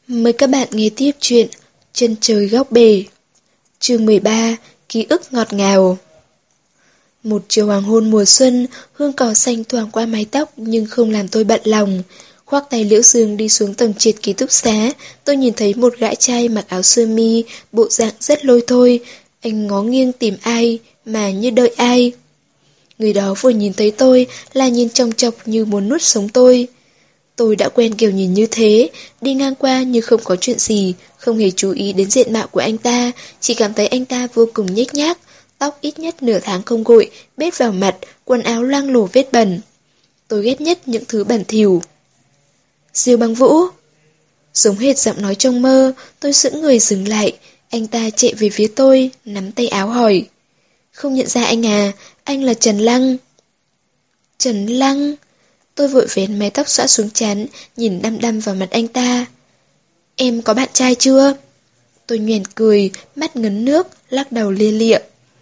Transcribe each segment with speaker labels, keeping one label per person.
Speaker 1: Mời các bạn nghe tiếp chuyện Chân trời góc bể. Chương 13. Ký ức ngọt ngào. Một chiều hoàng hôn mùa xuân, hương cỏ xanh thoảng qua mái tóc nhưng không làm tôi bận lòng. Khoác tay Liễu Dương đi xuống tầng trệt ký túc xá, tôi nhìn thấy một gã trai mặc áo sơ mi, bộ dạng rất lôi thôi. Anh ngó nghiêng tìm ai mà như đợi ai. Người đó vừa nhìn thấy tôi là nhìn chòng chọc như muốn nuốt sống tôi. Tôi đã quen kiểu nhìn như thế, đi ngang qua như không có chuyện gì, không hề chú ý đến diện mạo của anh ta, chỉ cảm thấy anh ta vô cùng nhếch nhác, tóc ít nhất nửa tháng không gội, bết vào mặt, quần áo loang lổ vết bẩn. Tôi ghét nhất những thứ bẩn thỉu. Diêu Băng Vũ. Giống hệt giọng nói trong mơ, tôi sững người dừng lại, anh ta chạy về phía tôi, nắm tay áo hỏi. Không nhận ra anh à, anh là Trần Lăng. Trần Lăng? Tôi vội vén mái tóc xõa xuống trán, nhìn đăm đăm vào mặt anh ta. Em có bạn trai chưa? Tôi nhoẻn cười, mắt ngấn nước, lắc đầu lia lịa.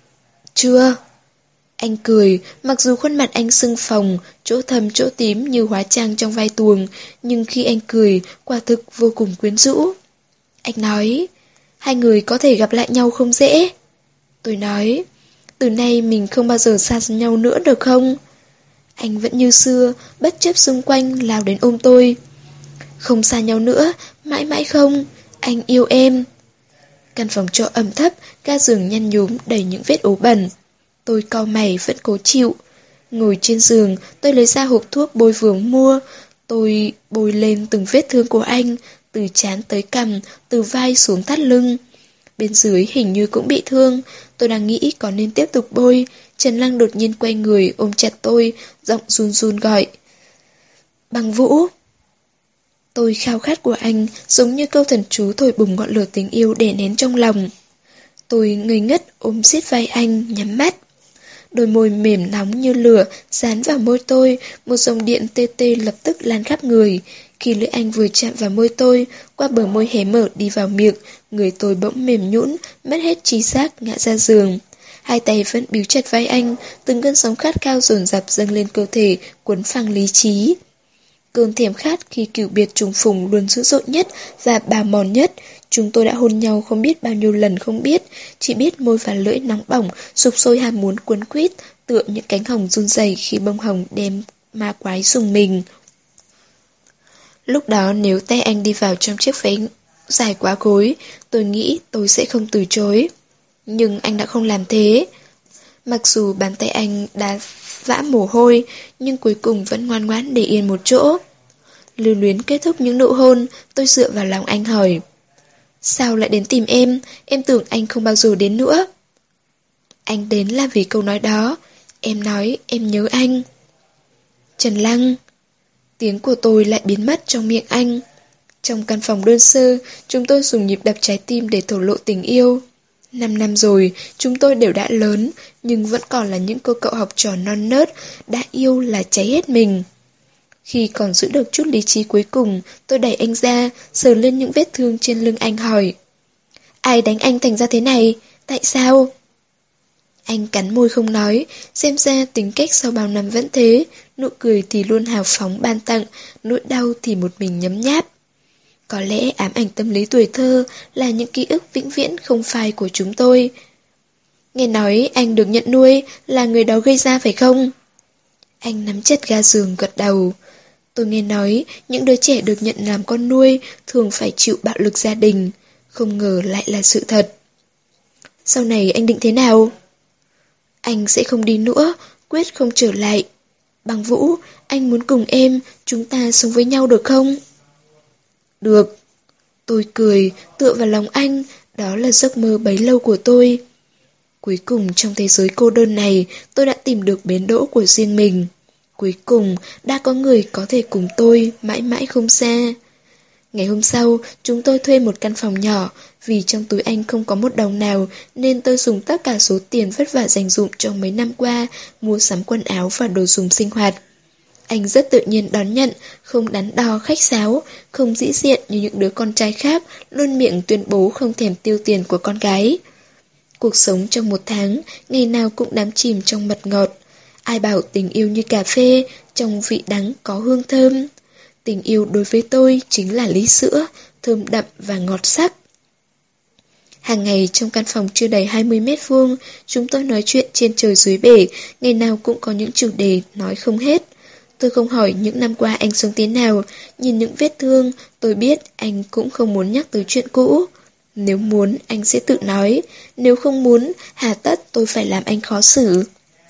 Speaker 1: Chưa. Anh cười, mặc dù khuôn mặt anh sưng phồng, chỗ thâm chỗ tím như hóa trang trong vai tuồng, nhưng khi anh cười, quả thực vô cùng quyến rũ. Anh nói, hai người có thể gặp lại nhau không dễ. Tôi nói, từ nay mình không bao giờ xa nhau nữa được không? Anh vẫn như xưa, bất chấp xung quanh lao đến ôm tôi. Không xa nhau nữa, mãi mãi không, anh yêu em. Căn phòng trọ ẩm thấp, ga giường nhăn nhúm đầy những vết ố bẩn. Tôi cau mày vẫn cố chịu. Ngồi trên giường, tôi lấy ra hộp thuốc bôi vừa mua. Tôi bôi lên từng vết thương của anh, từ trán tới cằm, từ vai xuống thắt lưng. Bên dưới hình như cũng bị thương, tôi đang nghĩ có nên tiếp tục bôi. Trần Lăng đột nhiên quay người ôm chặt tôi, giọng run run gọi. Băng Vũ. Tôi khao khát của anh giống như câu thần chú thổi bùng ngọn lửa tình yêu đè nén trong lòng. Tôi ngây ngất ôm siết vai anh, nhắm mắt. Đôi môi mềm nóng như lửa dán vào môi tôi, một dòng điện tê tê lập tức lan khắp người. Khi lưỡi anh vừa chạm vào môi tôi, qua bờ môi hé mở đi vào miệng, người tôi bỗng mềm nhũn, mất hết trí giác ngã ra giường. Hai tay vẫn bíu chặt vai anh, từng cơn sóng khát khao dồn dập dâng lên cơ thể, cuốn phăng lý trí. Cơn thèm khát khi cửu biệt trùng phùng luôn dữ dội nhất và bào mòn nhất. Chúng tôi đã hôn nhau không biết bao nhiêu lần không biết, chỉ biết môi và lưỡi nóng bỏng, sục sôi ham muốn cuốn quýt, tựa những cánh hồng run rẩy khi bông hồng đem ma quái dùng mình. Lúc đó nếu tay anh đi vào trong chiếc váy dài quá gối, tôi nghĩ tôi sẽ không từ chối. Nhưng anh đã không làm thế. Mặc dù bàn tay anh đã vã mồ hôi, nhưng cuối cùng vẫn ngoan ngoãn để yên một chỗ. Lưu luyến kết thúc những nụ hôn, tôi dựa vào lòng anh hỏi. Sao lại đến tìm em tưởng anh không bao giờ đến nữa. Anh đến là vì câu nói đó, em nói em nhớ anh. Trần Lăng. Tiếng của tôi lại biến mất trong miệng anh. Trong căn phòng đơn sơ, chúng tôi dùng nhịp đập trái tim để thổ lộ tình yêu. 5 năm rồi, chúng tôi đều đã lớn, nhưng vẫn còn là những cô cậu học trò non nớt, đã yêu là cháy hết mình. Khi còn giữ được chút lý trí cuối cùng, tôi đẩy anh ra, sờ lên những vết thương trên lưng anh hỏi. Ai đánh anh thành ra thế này? Tại sao? Anh cắn môi không nói, xem ra tính cách sau bao năm vẫn thế, nụ cười thì luôn hào phóng ban tặng, nỗi đau thì một mình nhấm nháp. Có lẽ ám ảnh tâm lý tuổi thơ là những ký ức vĩnh viễn không phai của chúng tôi. Nghe nói anh được nhận nuôi là người đó gây ra phải không? Anh nắm chặt ga giường gật đầu. Tôi nghe nói những đứa trẻ được nhận làm con nuôi thường phải chịu bạo lực gia đình. Không ngờ lại là sự thật. Sau này anh định thế nào? Anh sẽ không đi nữa, quyết không trở lại. Băng Vũ, anh muốn cùng em, chúng ta sống với nhau được không? Được. Tôi cười, tựa vào lòng anh, đó là giấc mơ bấy lâu của tôi. Cuối cùng trong thế giới cô đơn này, tôi đã tìm được bến đỗ của riêng mình. Cuối cùng, đã có người có thể cùng tôi, mãi mãi không xa. Ngày hôm sau, chúng tôi thuê một căn phòng nhỏ, vì trong túi anh không có một đồng nào, nên tôi dùng tất cả số tiền vất vả dành dụm trong mấy năm qua, mua sắm quần áo và đồ dùng sinh hoạt. Anh rất tự nhiên đón nhận, không đắn đo khách sáo, không dĩ diện như những đứa con trai khác, luôn miệng tuyên bố không thèm tiêu tiền của con gái. Cuộc sống trong 1 tháng, ngày nào cũng đắm chìm trong mật ngọt. Ai bảo tình yêu như cà phê, trong vị đắng có hương thơm. Tình yêu đối với tôi chính là ly sữa, thơm đậm và ngọt sắc. Hàng ngày trong căn phòng chưa đầy 20 mét vuông, chúng tôi nói chuyện trên trời dưới bể, ngày nào cũng có những chủ đề nói không hết. Tôi không hỏi những năm qua anh sống thế nào, nhìn những vết thương, tôi biết anh cũng không muốn nhắc tới chuyện cũ. Nếu muốn, anh sẽ tự nói, nếu không muốn, hà tất tôi phải làm anh khó xử.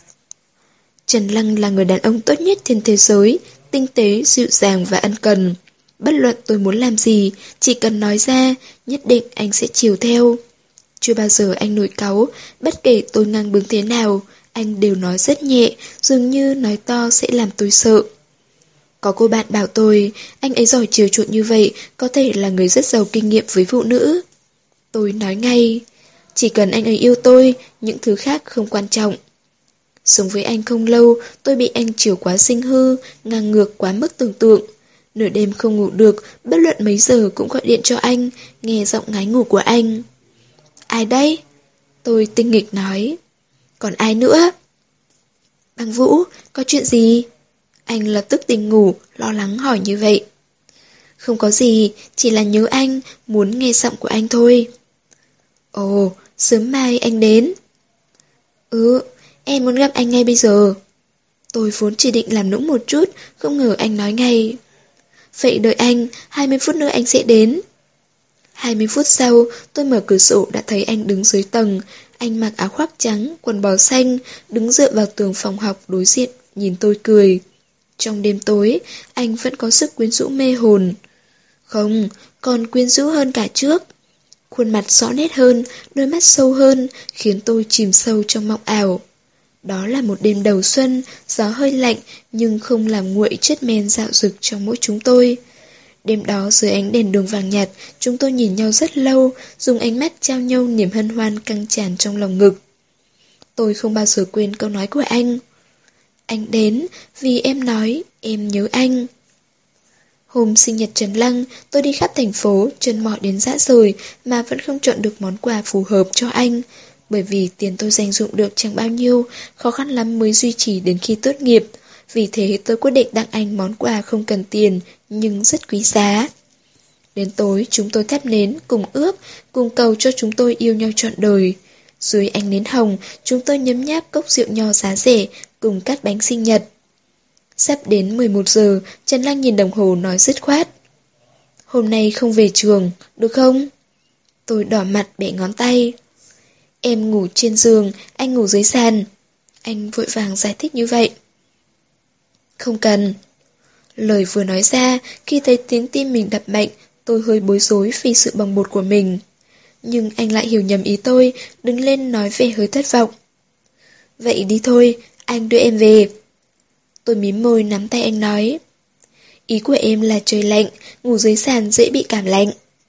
Speaker 1: Trần Lăng là người đàn ông tốt nhất trên thế giới, tinh tế, dịu dàng và ân cần. Bất luận tôi muốn làm gì, chỉ cần nói ra, nhất định anh sẽ chiều theo. Chưa bao giờ anh nổi cáu, bất kể tôi ngang bướng thế nào, anh đều nói rất nhẹ, dường như nói to sẽ làm tôi sợ. Có cô bạn bảo tôi, anh ấy giỏi chiều chuộng như vậy, có thể là người rất giàu kinh nghiệm với phụ nữ. Tôi nói ngay, chỉ cần anh ấy yêu tôi, những thứ khác không quan trọng. Sống với anh không lâu, tôi bị anh chiều quá sinh hư, ngang ngược quá mức tưởng tượng. Nửa đêm không ngủ được, bất luận mấy giờ cũng gọi điện cho anh, nghe giọng ngái ngủ của anh. Ai đấy? Tôi tinh nghịch nói. Còn ai nữa? Băng Vũ, có chuyện gì? Anh lập tức tỉnh ngủ, lo lắng hỏi như vậy. Không có gì, chỉ là nhớ anh, muốn nghe giọng của anh thôi. Ồ, sớm mai anh đến. Em muốn gặp anh ngay bây giờ. Tôi vốn chỉ định làm nũng một chút, không ngờ anh nói ngay. Vậy đợi anh, 20 phút nữa anh sẽ đến. 20 phút sau, tôi mở cửa sổ đã thấy anh đứng dưới tầng. Anh mặc áo khoác trắng, quần bò xanh, đứng dựa vào tường phòng học đối diện, nhìn tôi cười. Trong đêm tối, anh vẫn có sức quyến rũ mê hồn. Không, còn quyến rũ hơn cả trước. Khuôn mặt rõ nét hơn, đôi mắt sâu hơn, khiến tôi chìm sâu trong mộng ảo. Đó là một đêm đầu xuân, gió hơi lạnh nhưng không làm nguội chất men dạo dực trong mỗi chúng tôi. Đêm đó dưới ánh đèn đường vàng nhạt, chúng tôi nhìn nhau rất lâu, dùng ánh mắt trao nhau niềm hân hoan căng tràn trong lòng ngực. Tôi không bao giờ quên câu nói của anh. Anh đến vì em nói em nhớ anh. Hôm sinh nhật Trần Lăng, tôi đi khắp thành phố, chân mỏi đến rã rời mà vẫn không chọn được món quà phù hợp cho anh. Bởi vì tiền tôi dành dụm được chẳng bao nhiêu, khó khăn lắm mới duy trì đến khi tốt nghiệp. Vì thế tôi quyết định tặng anh món quà không cần tiền, nhưng rất quý giá. Đến tối, chúng tôi thắp nến, cùng ước, cùng cầu cho chúng tôi yêu nhau trọn đời. Dưới ánh nến hồng, chúng tôi nhấm nháp cốc rượu nho giá rẻ, cùng cắt bánh sinh nhật. Sắp đến 11 giờ, Trần Lăng nhìn đồng hồ nói dứt khoát. Hôm nay không về trường, được không? Tôi đỏ mặt bẻ ngón tay. Em ngủ trên giường, anh ngủ dưới sàn. Anh vội vàng giải thích như vậy. Không cần. Lời vừa nói ra, khi thấy tiếng tim mình đập mạnh, tôi hơi bối rối vì sự bồng bột của mình. Nhưng anh lại hiểu nhầm ý tôi, đứng lên nói vẻ hơi thất vọng. Vậy đi thôi, anh đưa em về. Tôi mím môi nắm tay anh nói. Ý của em là trời lạnh, ngủ dưới sàn dễ bị cảm lạnh.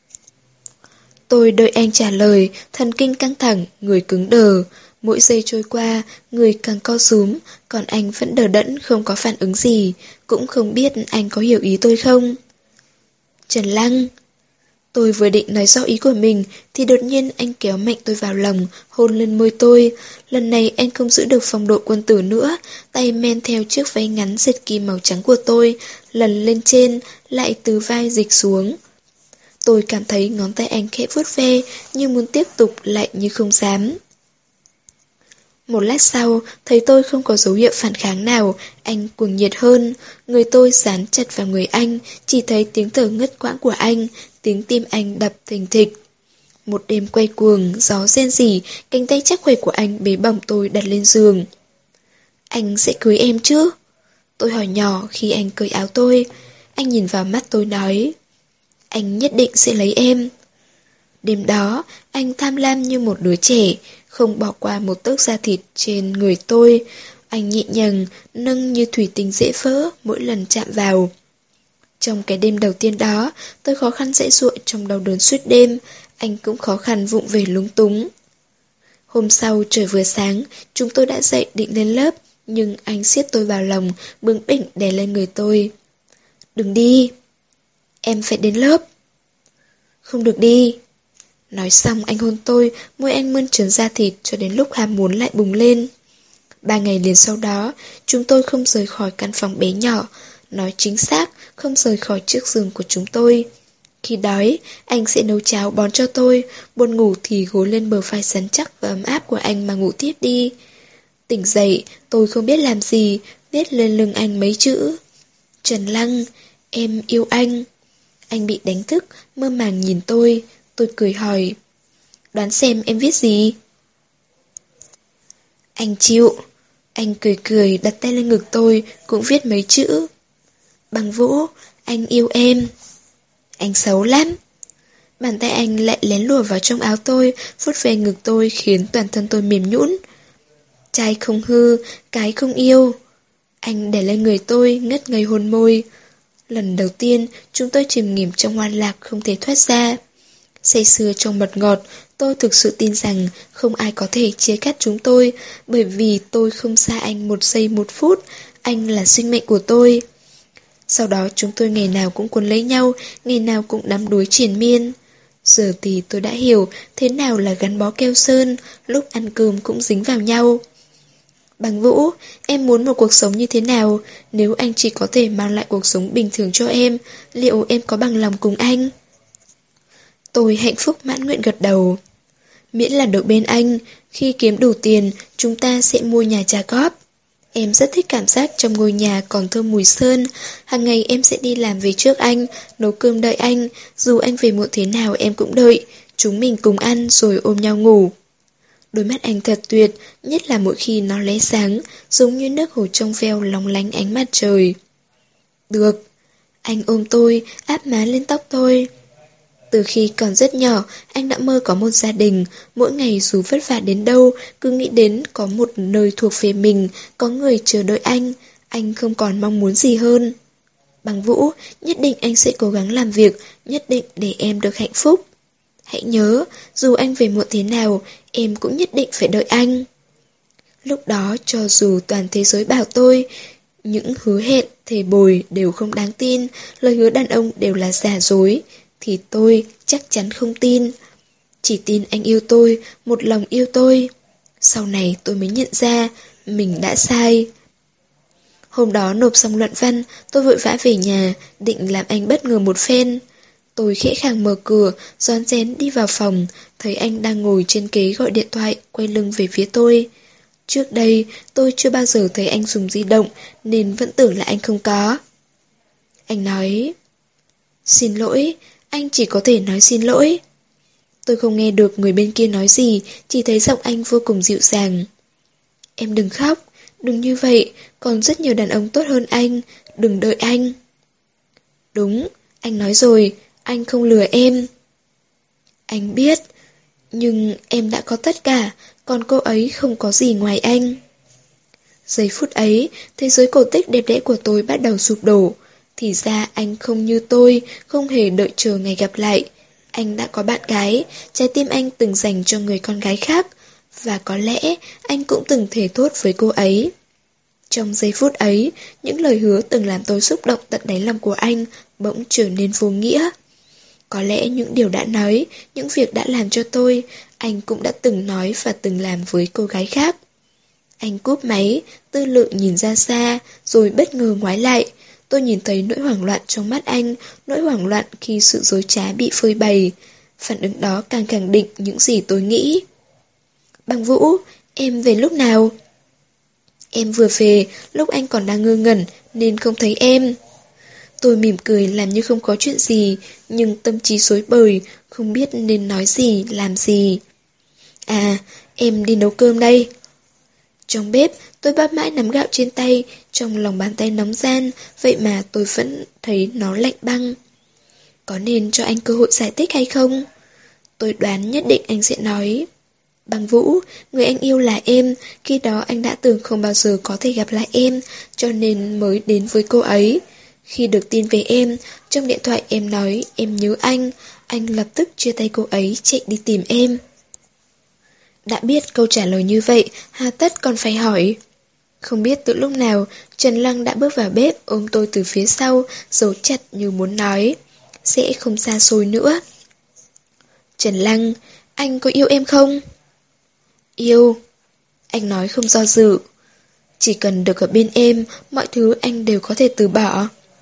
Speaker 1: Tôi đợi anh trả lời, thần kinh căng thẳng, người cứng đờ. Mỗi giây trôi qua, người càng co rúm, còn anh vẫn đờ đẫn không có phản ứng gì, cũng không biết anh có hiểu ý tôi không. Trần Lăng. Tôi vừa định nói rõ ý của mình, thì đột nhiên anh kéo mạnh tôi vào lòng, hôn lên môi tôi. Lần này anh không giữ được phong độ quân tử nữa, tay men theo chiếc váy ngắn dệt kim màu trắng của tôi, lần lên trên, lại từ vai dịch xuống. Tôi cảm thấy ngón tay anh khẽ vuốt ve, như muốn tiếp tục lại như không dám. Một lát sau, thấy tôi không có dấu hiệu phản kháng nào, anh cuồng nhiệt hơn. Người tôi dán chặt vào người anh, chỉ thấy tiếng thở ngất quãng của anh, tiếng tim anh đập thình thịch. Một đêm quay cuồng, gió rên rỉ, cánh tay chắc khuỷu của anh bế bổng tôi đặt lên giường. Anh sẽ cưới em chứ? Tôi hỏi nhỏ khi anh cởi áo tôi. Anh nhìn vào mắt tôi nói. Anh nhất định sẽ lấy em. Đêm đó, anh tham lam như một đứa trẻ, không bỏ qua một tấc da thịt trên người tôi. Anh nhẹ nhàng, nâng như thủy tinh dễ vỡ mỗi lần chạm vào. Trong cái đêm đầu tiên đó, tôi khó khăn dãy dụa trong đau đớn suốt đêm, anh cũng khó khăn vụng về lúng túng. Hôm sau trời vừa sáng, chúng tôi đã dậy định lên lớp, nhưng anh siết tôi vào lòng, bướng bỉnh đè lên người tôi. Đừng đi. Em phải đến lớp. Không được đi. Nói xong anh hôn tôi, môi anh mơn trớn da thịt cho đến lúc ham muốn lại bùng lên. 3 ngày liền sau đó, chúng tôi không rời khỏi căn phòng bé nhỏ, nói chính xác, không rời khỏi chiếc giường của chúng tôi. Khi đói, anh sẽ nấu cháo bón cho tôi, buồn ngủ thì gối lên bờ vai rắn chắc và ấm áp của anh mà ngủ tiếp đi. Tỉnh dậy, tôi không biết làm gì, viết lên lưng anh mấy chữ. Trần Lăng, em yêu anh. Anh bị đánh thức, mơ màng nhìn tôi cười hỏi. Đoán xem em viết gì? Anh chịu. Anh cười cười đặt tay lên ngực tôi, cũng viết mấy chữ. Bằng Vũ, anh yêu em. Anh xấu lắm. Bàn tay anh lại lén lùa vào trong áo tôi, vuốt về ngực tôi khiến toàn thân tôi mềm nhũn. Trai không hư, cái không yêu. Anh để lên người tôi, ngất ngây hôn môi. Lần đầu tiên, chúng tôi chìm nghỉm trong hoan lạc không thể thoát ra. Say sưa trong mật ngọt, tôi thực sự tin rằng không ai có thể chia cắt chúng tôi, bởi vì tôi không xa anh một giây một phút, anh là sinh mệnh của tôi. Sau đó chúng tôi ngày nào cũng cuốn lấy nhau, ngày nào cũng đắm đuối triền miên. Giờ thì tôi đã hiểu thế nào là gắn bó keo sơn, lúc ăn cơm cũng dính vào nhau. Bằng Vũ, em muốn một cuộc sống như thế nào? Nếu anh chỉ có thể mang lại cuộc sống bình thường cho em, liệu em có bằng lòng cùng anh? Tôi hạnh phúc mãn nguyện gật đầu. Miễn là được bên anh, khi kiếm đủ tiền, chúng ta sẽ mua nhà trả góp. Em rất thích cảm giác trong ngôi nhà còn thơm mùi sơn. Hàng ngày em sẽ đi làm về trước anh, nấu cơm đợi anh, dù anh về muộn thế nào em cũng đợi. Chúng mình cùng ăn rồi ôm nhau ngủ. Đôi mắt anh thật tuyệt, nhất là mỗi khi nó lóe sáng, giống như nước hồ trong veo lóng lánh ánh mặt trời. Được. Anh ôm tôi, áp má lên tóc tôi. Từ khi còn rất nhỏ, anh đã mơ có một gia đình, mỗi ngày dù vất vả đến đâu, cứ nghĩ đến có một nơi thuộc về mình, có người chờ đợi anh không còn mong muốn gì hơn. Bằng Vũ, nhất định anh sẽ cố gắng làm việc, nhất định để em được hạnh phúc. Hãy nhớ, dù anh về muộn thế nào, em cũng nhất định phải đợi anh. Lúc đó, cho dù toàn thế giới bảo tôi, những hứa hẹn, thề bồi đều không đáng tin, lời hứa đàn ông đều là giả dối, thì tôi chắc chắn không tin. Chỉ tin anh yêu tôi, một lòng yêu tôi. Sau này tôi mới nhận ra, mình đã sai. Hôm đó nộp xong luận văn, tôi vội vã về nhà, định làm anh bất ngờ một phen. Tôi khẽ khàng mở cửa, rón rén đi vào phòng, thấy anh đang ngồi trên ghế gọi điện thoại, quay lưng về phía tôi. Trước đây, tôi chưa bao giờ thấy anh dùng di động, nên vẫn tưởng là anh không có. Anh nói, xin lỗi, anh chỉ có thể nói xin lỗi. Tôi không nghe được người bên kia nói gì, chỉ thấy giọng anh vô cùng dịu dàng. Em đừng khóc, đừng như vậy, còn rất nhiều đàn ông tốt hơn anh, đừng đợi anh. Đúng, anh nói rồi, anh không lừa em. Anh biết, nhưng em đã có tất cả, còn cô ấy không có gì ngoài anh. Giây phút ấy, thế giới cổ tích đẹp đẽ của tôi bắt đầu sụp đổ. Thì ra anh không như tôi, không hề đợi chờ ngày gặp lại. Anh đã có bạn gái, trái tim anh từng dành cho người con gái khác. Và có lẽ anh cũng từng thề thốt với cô ấy. Trong giây phút ấy, những lời hứa từng làm tôi xúc động tận đáy lòng của anh bỗng trở nên vô nghĩa. Có lẽ những điều đã nói, những việc đã làm cho tôi, anh cũng đã từng nói và từng làm với cô gái khác. Anh cúp máy, tư lự nhìn ra xa, rồi bất ngờ ngoái lại. Tôi nhìn thấy nỗi hoảng loạn trong mắt anh, nỗi hoảng loạn khi sự dối trá bị phơi bày. Phản ứng đó càng khẳng định những gì tôi nghĩ. Bằng Vũ, em về lúc nào? Em vừa về, lúc anh còn đang ngơ ngẩn, nên không thấy em. Tôi mỉm cười làm như không có chuyện gì, nhưng tâm trí rối bời, không biết nên nói gì, làm gì. À, em đi nấu cơm đây. Trong bếp, tôi bắp mãi nắm gạo trên tay, trong lòng bàn tay nóng gian, vậy mà tôi vẫn thấy nó lạnh băng. Có nên cho anh cơ hội giải thích hay không? Tôi đoán nhất định anh sẽ nói. Bằng Vũ, người anh yêu là em, khi đó anh đã tưởng không bao giờ có thể gặp lại em, cho nên mới đến với cô ấy. Khi được tin về em, trong điện thoại em nói em nhớ anh lập tức chia tay cô ấy chạy đi tìm em. Đã biết câu trả lời như vậy, hà tất còn phải hỏi. Không biết từ lúc nào, Trần Lăng đã bước vào bếp ôm tôi từ phía sau, giấu chặt như muốn nói. Sẽ không xa xôi nữa. Trần Lăng, anh có yêu em không? Yêu. Anh nói không do dự. Chỉ cần được ở bên em, mọi thứ anh đều có thể từ bỏ.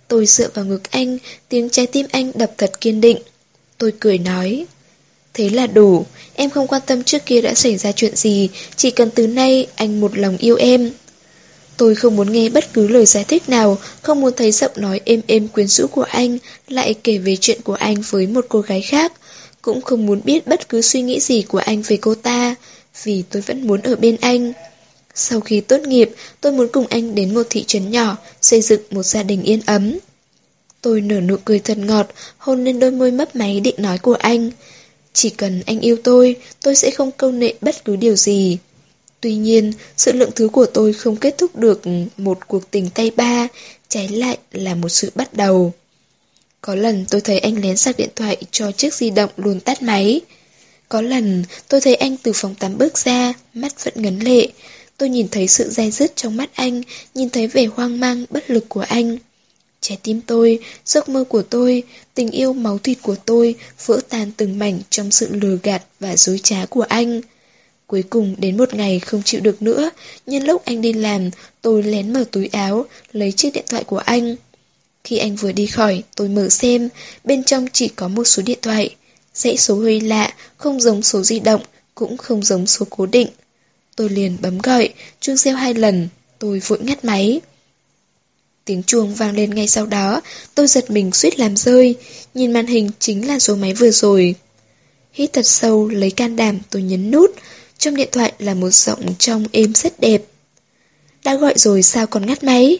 Speaker 1: Tôi dựa vào ngực anh, tiếng trái tim anh đập thật kiên định. Tôi cười nói, thế là đủ, em không quan tâm trước kia đã xảy ra chuyện gì, chỉ cần từ nay anh một lòng yêu em. Tôi không muốn nghe bất cứ lời giải thích nào, không muốn thấy giọng nói êm êm quyến rũ của anh lại kể về chuyện của anh với một cô gái khác, cũng không muốn biết bất cứ suy nghĩ gì của anh về cô ta, vì tôi vẫn muốn ở bên anh. Sau khi tốt nghiệp, tôi muốn cùng anh đến một thị trấn nhỏ, xây dựng một gia đình yên ấm. Tôi nở nụ cười thật ngọt, hôn lên đôi môi mấp máy định nói của anh. Chỉ cần anh yêu tôi sẽ không câu nệ bất cứ điều gì. Tuy nhiên, sự lượng thứ của tôi không kết thúc được một cuộc tình tay ba, trái lại là một sự bắt đầu. Có lần tôi thấy anh lén sạc điện thoại cho chiếc di động luôn tắt máy. Có lần tôi thấy anh từ phòng tắm bước ra, mắt vẫn ngấn lệ. Tôi nhìn thấy sự day dứt trong mắt anh, nhìn thấy vẻ hoang mang, bất lực của anh. Trái tim tôi, giấc mơ của tôi, tình yêu máu thịt của tôi vỡ tan từng mảnh trong sự lừa gạt và dối trá của anh. Cuối cùng đến một ngày không chịu được nữa, nhân lúc anh đi làm, tôi lén mở túi áo, lấy chiếc điện thoại của anh. Khi anh vừa đi khỏi, tôi mở xem, bên trong chỉ có một số điện thoại. Dãy số hơi lạ, không giống số di động, cũng không giống số cố định. Tôi liền bấm gọi, chuông reo 2 lần, tôi vội ngắt máy. Tiếng chuông vang lên ngay sau đó, tôi giật mình suýt làm rơi, nhìn màn hình chính là số máy vừa rồi. Hít thật sâu, lấy can đảm tôi nhấn nút, trong điện thoại là một giọng trong êm rất đẹp. Đã gọi rồi sao còn ngắt máy?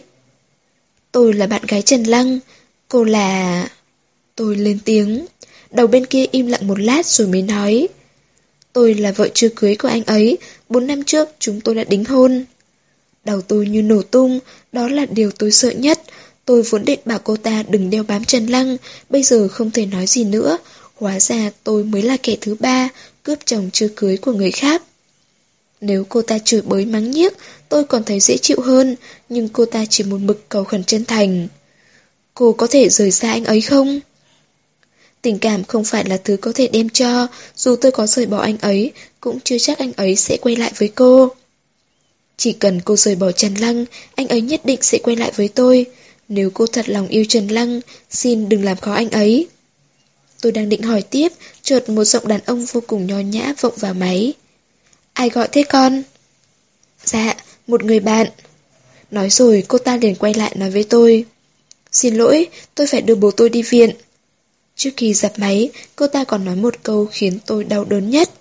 Speaker 1: Tôi là bạn gái Trần Lăng, cô là... Tôi lên tiếng, đầu bên kia im lặng một lát rồi mới nói. Tôi là vợ chưa cưới của anh ấy, 4 năm trước chúng tôi đã đính hôn. Đầu tôi như nổ tung, đó là điều tôi sợ nhất. Tôi vốn định bảo cô ta đừng đeo bám Trần Lăng, bây giờ không thể nói gì nữa. Hóa ra tôi mới là kẻ thứ ba, cướp chồng chưa cưới của người khác. Nếu cô ta chửi bới mắng nhiếc, tôi còn thấy dễ chịu hơn, nhưng cô ta chỉ một mực cầu khẩn chân thành. Cô có thể rời xa anh ấy không? Tình cảm không phải là thứ có thể đem cho, dù tôi có rời bỏ anh ấy, cũng chưa chắc anh ấy sẽ quay lại với cô. Chỉ cần cô rời bỏ Trần Lăng, anh ấy nhất định sẽ quay lại với tôi. Nếu cô thật lòng yêu Trần Lăng, xin đừng làm khó anh ấy. Tôi đang định hỏi tiếp, chợt một giọng đàn ông vô cùng nho nhã vọng vào máy. Ai gọi thế con? Dạ, một người bạn. Nói rồi cô ta liền quay lại nói với tôi. Xin lỗi, tôi phải đưa bố tôi đi viện. Trước khi dập máy, cô ta còn nói một câu khiến tôi đau đớn nhất.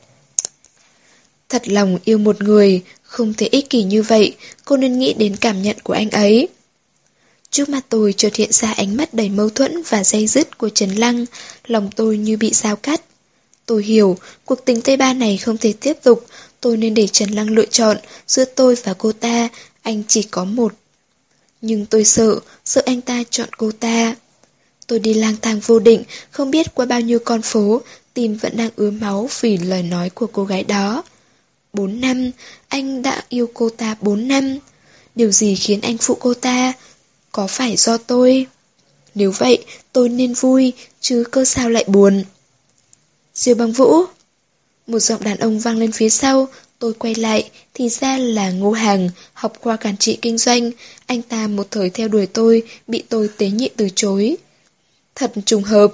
Speaker 1: Thật lòng yêu một người, không thể ích kỷ như vậy, cô nên nghĩ đến cảm nhận của anh ấy. Trước mặt tôi chợt hiện ra ánh mắt đầy mâu thuẫn và day dứt của Trần Lăng, lòng tôi như bị dao cắt. Tôi hiểu, cuộc tình Tây Ba này không thể tiếp tục, tôi nên để Trần Lăng lựa chọn, giữa tôi và cô ta, anh chỉ có một. Nhưng tôi sợ anh ta chọn cô ta. Tôi đi lang thang vô định, không biết qua bao nhiêu con phố, tim vẫn đang ứa máu vì lời nói của cô gái đó. 4 năm, anh đã yêu cô ta 4 năm. Điều gì khiến anh phụ cô ta? Có phải do tôi? Nếu vậy, tôi nên vui, chứ cơ sao lại buồn. Diêu Băng Vũ. Một giọng đàn ông vang lên phía sau, tôi quay lại, thì ra là Ngô Hàng, học khoa quản trị kinh doanh. Anh ta một thời theo đuổi tôi, bị tôi tế nhị từ chối. Thật trùng hợp.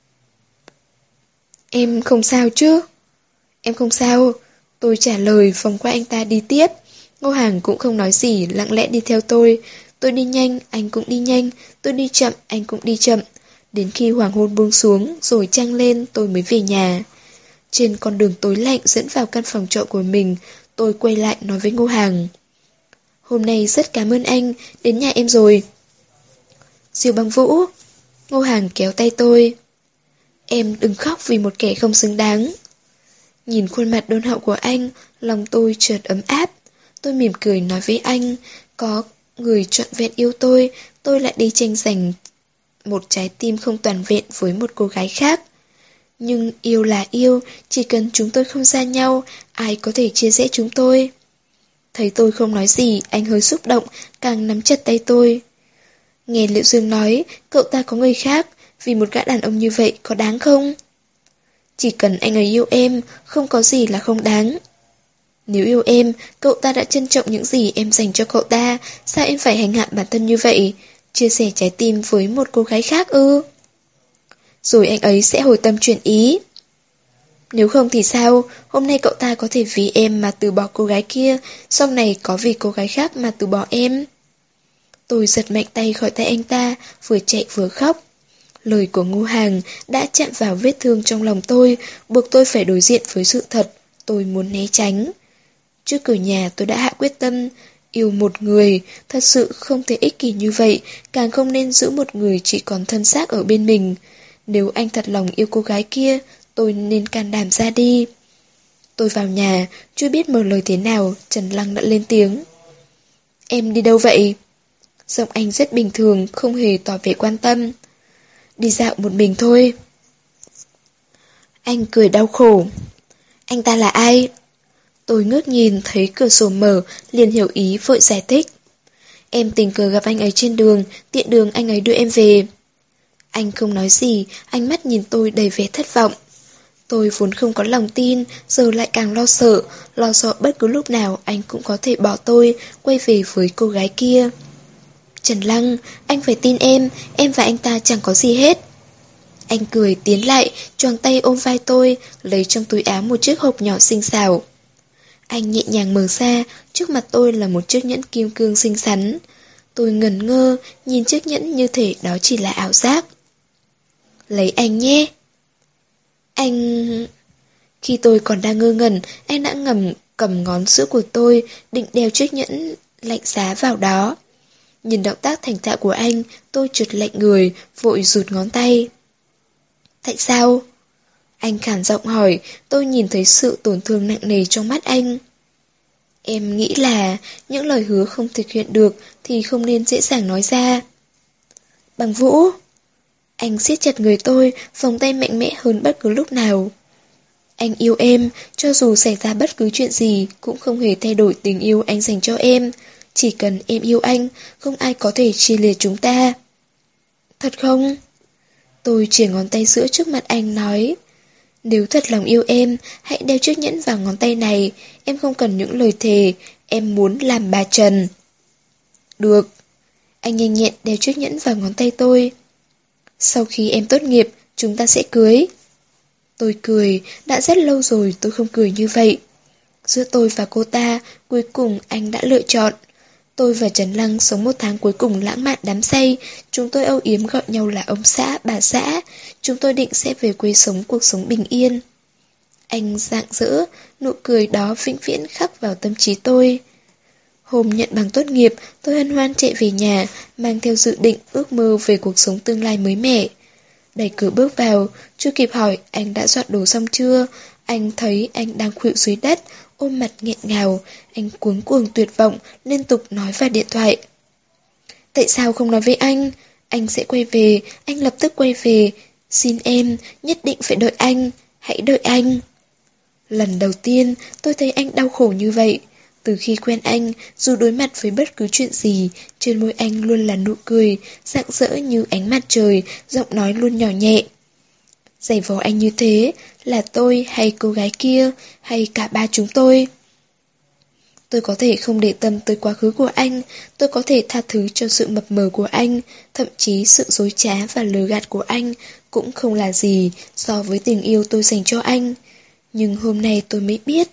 Speaker 1: Em không sao chứ? Em không sao. Tôi trả lời vòng qua anh ta đi tiếp. Ngô Hàng cũng không nói gì, lặng lẽ đi theo tôi. Tôi đi nhanh, anh cũng đi nhanh. Tôi đi chậm, anh cũng đi chậm. Đến khi hoàng hôn buông xuống, rồi trăng lên, tôi mới về nhà. Trên con đường tối lạnh dẫn vào căn phòng trọ của mình, tôi quay lại nói với Ngô Hàng. Hôm nay rất cảm ơn anh, đến nhà em rồi. Diêu Băng Vũ. Ngô Hàng kéo tay tôi. Em đừng khóc vì một kẻ không xứng đáng. Nhìn khuôn mặt đôn hậu của anh, lòng tôi chợt ấm áp. Tôi mỉm cười nói với anh, có người trọn vẹn yêu tôi lại đi tranh giành một trái tim không toàn vẹn với một cô gái khác. Nhưng yêu là yêu, chỉ cần chúng tôi không xa nhau, ai có thể chia rẽ chúng tôi. Thấy tôi không nói gì, anh hơi xúc động, càng nắm chặt tay tôi. Nghe Liệu Dương nói, cậu ta có người khác, vì một gã đàn ông như vậy có đáng không? Chỉ cần anh ấy yêu em, không có gì là không đáng. Nếu yêu em, cậu ta đã trân trọng những gì em dành cho cậu ta, sao em phải hành hạ bản thân như vậy? Chia sẻ trái tim với một cô gái khác ư? Rồi anh ấy sẽ hồi tâm chuyển ý. Nếu không thì sao, hôm nay cậu ta có thể vì em mà từ bỏ cô gái kia, sau này có vì cô gái khác mà từ bỏ em. Tôi giật mạnh tay khỏi tay anh ta, vừa chạy vừa khóc. Lời của Ngô Hàng đã chạm vào vết thương trong lòng tôi, buộc tôi phải đối diện với sự thật, tôi muốn né tránh. Trước cửa nhà tôi đã hạ quyết tâm, yêu một người, thật sự không thể ích kỷ như vậy, càng không nên giữ một người chỉ còn thân xác ở bên mình. Nếu anh thật lòng yêu cô gái kia, tôi nên can đảm ra đi. Tôi vào nhà, chưa biết mở lời thế nào, Trần Lăng đã lên tiếng. Em đi đâu vậy? Giọng anh rất bình thường, không hề tỏ vẻ quan tâm. Đi dạo một mình thôi. Anh cười đau khổ. Anh ta là ai? Tôi ngước nhìn thấy cửa sổ mở, liền hiểu ý vội giải thích. Em tình cờ gặp anh ấy trên đường, tiện đường anh ấy đưa em về. Anh không nói gì, ánh mắt nhìn tôi đầy vẻ thất vọng. Tôi vốn không có lòng tin, giờ lại càng lo sợ bất cứ lúc nào anh cũng có thể bỏ tôi, quay về với cô gái kia. Trần Lăng, anh phải tin em và anh ta chẳng có gì hết. Anh cười tiến lại, choàng tay ôm vai tôi, lấy trong túi áo một chiếc hộp nhỏ xinh xảo. Anh nhẹ nhàng mở ra, trước mặt tôi là một chiếc nhẫn kim cương xinh xắn. Tôi ngẩn ngơ, nhìn chiếc nhẫn như thể đó chỉ là ảo giác. Lấy anh nhé. Anh... Khi tôi còn đang ngơ ngẩn, anh đã cầm ngón giữa của tôi, định đeo chiếc nhẫn lạnh giá vào đó. Nhìn động tác thành thạo của anh, tôi trượt lạnh người, vội rụt ngón tay. Tại sao? Anh khản giọng hỏi, tôi nhìn thấy sự tổn thương nặng nề trong mắt anh. Em nghĩ là những lời hứa không thực hiện được thì không nên dễ dàng nói ra. Bằng Vũ. Anh siết chặt người tôi, vòng tay mạnh mẽ hơn bất cứ lúc nào. Anh yêu em, cho dù xảy ra bất cứ chuyện gì cũng không hề thay đổi tình yêu anh dành cho em. Chỉ cần em yêu anh, không ai có thể chia liệt chúng ta. Thật không? Tôi chìa ngón tay giữa trước mặt anh nói. Nếu thật lòng yêu em, hãy đeo chiếc nhẫn vào ngón tay này. Em không cần những lời thề, em muốn làm bà Trần. Được. Anh nhanh nhẹn đeo chiếc nhẫn vào ngón tay tôi. Sau khi em tốt nghiệp, chúng ta sẽ cưới. Tôi cười, đã rất lâu rồi tôi không cười như vậy. Giữa tôi và cô ta, cuối cùng anh đã lựa chọn. Tôi và Trần Lăng sống một tháng cuối cùng lãng mạn đắm say. Chúng tôi âu yếm gọi nhau là ông xã, bà xã. Chúng tôi định sẽ về quê sống cuộc sống bình yên. Anh rạng rỡ, nụ cười đó vĩnh viễn khắc vào tâm trí tôi. Hôm nhận bằng tốt nghiệp, tôi hân hoan chạy về nhà, mang theo dự định ước mơ về cuộc sống tương lai mới mẻ. Đẩy cửa bước vào, chưa kịp hỏi anh đã dọn đồ xong chưa. Anh thấy anh đang khuỵu dưới đất, ôm mặt nghẹn ngào. Anh cuống cuồng tuyệt vọng, liên tục nói vào điện thoại. Tại sao không nói với anh? Anh sẽ quay về, anh lập tức quay về. Xin em, nhất định phải đợi anh, hãy đợi anh. Lần đầu tiên, tôi thấy anh đau khổ như vậy. Từ khi quen anh, dù đối mặt với bất cứ chuyện gì, trên môi anh luôn là nụ cười, rạng rỡ như ánh mặt trời, giọng nói luôn nhỏ nhẹ. Giày vò anh như thế, là tôi hay cô gái kia, hay cả ba chúng tôi? Tôi có thể không để tâm tới quá khứ của anh, tôi có thể tha thứ cho sự mập mờ của anh, thậm chí sự dối trá và lừa gạt của anh cũng không là gì so với tình yêu tôi dành cho anh. Nhưng hôm nay tôi mới biết.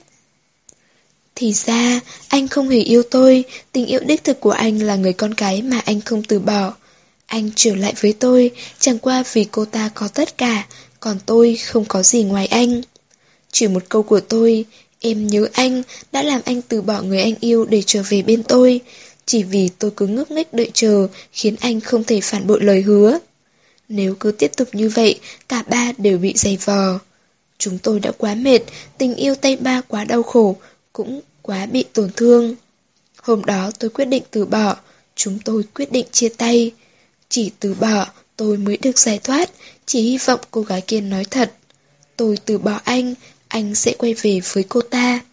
Speaker 1: Thì ra, anh không hề yêu tôi, tình yêu đích thực của anh là người con gái mà anh không từ bỏ. Anh trở lại với tôi, chẳng qua vì cô ta có tất cả, còn tôi không có gì ngoài anh. Chỉ một câu của tôi, em nhớ anh, đã làm anh từ bỏ người anh yêu để trở về bên tôi. Chỉ vì tôi cứ ngốc nghếch đợi chờ, khiến anh không thể phản bội lời hứa. Nếu cứ tiếp tục như vậy, cả ba đều bị giày vò. Chúng tôi đã quá mệt, tình yêu tay ba quá đau khổ, cũng quá bị tổn thương. Hôm đó tôi quyết định từ bỏ, chúng tôi quyết định chia tay. Chỉ từ bỏ, tôi mới được giải thoát, chỉ hy vọng cô gái kia nói thật. Tôi từ bỏ anh sẽ quay về với cô ta.